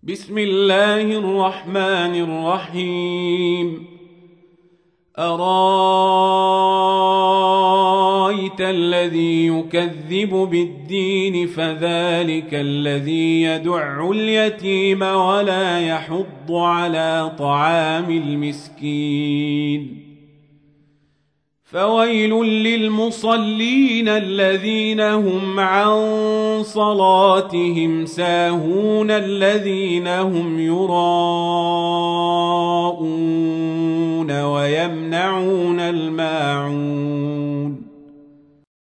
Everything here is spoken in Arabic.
بسم الله الرحمن الرحيم. أرايت الذي يكذب بالدين فذلك الذي يدع اليتيم ولا يحض على طعام المسكين. فويل للمصلين الذين هم عن صلاتهم ساهون الذين هم يراءون ويمنعون الماعون.